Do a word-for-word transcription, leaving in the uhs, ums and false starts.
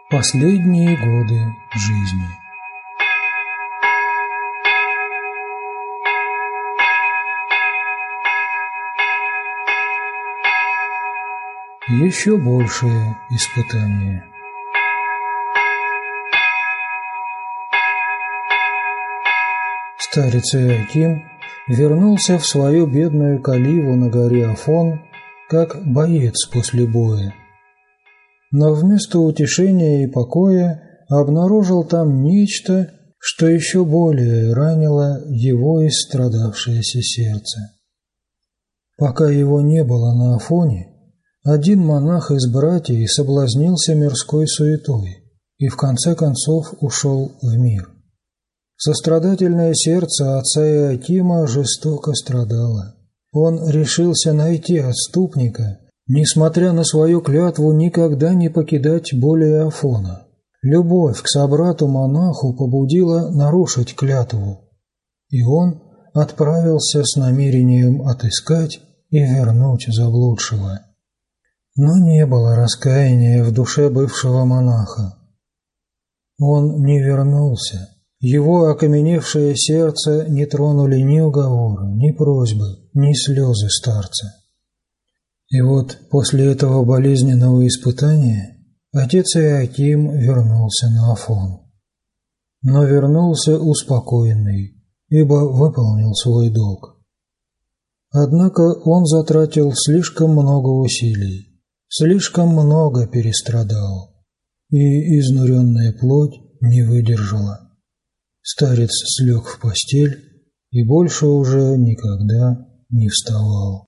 Последние годы жизни. Еще большее испытание. Старец Иоаким вернулся в свою бедную каливу на горе Афон, как боец после боя. Но вместо утешения и покоя обнаружил там нечто, что еще более ранило его истрадавшееся сердце. Пока его не было на Афоне, один монах из братьев соблазнился мирской суетой и в конце концов ушел в мир. Сострадательное сердце отца Иоакима жестоко страдало. Он решился найти отступника, несмотря на свою клятву никогда не покидать более Афона. Любовь к собрату-монаху побудила нарушить клятву, и он отправился с намерением отыскать и вернуть заблудшего. Но не было раскаяния в душе бывшего монаха. Он не вернулся. Его окаменевшее сердце не тронули ни уговоры, ни просьбы, ни слезы старца. И вот после этого болезненного испытания отец Иоаким вернулся на Афон. Но вернулся успокоенный, ибо выполнил свой долг. Однако он затратил слишком много усилий, слишком много перестрадал, и изнуренная плоть не выдержала. Старец слег в постель и больше уже никогда не вставал.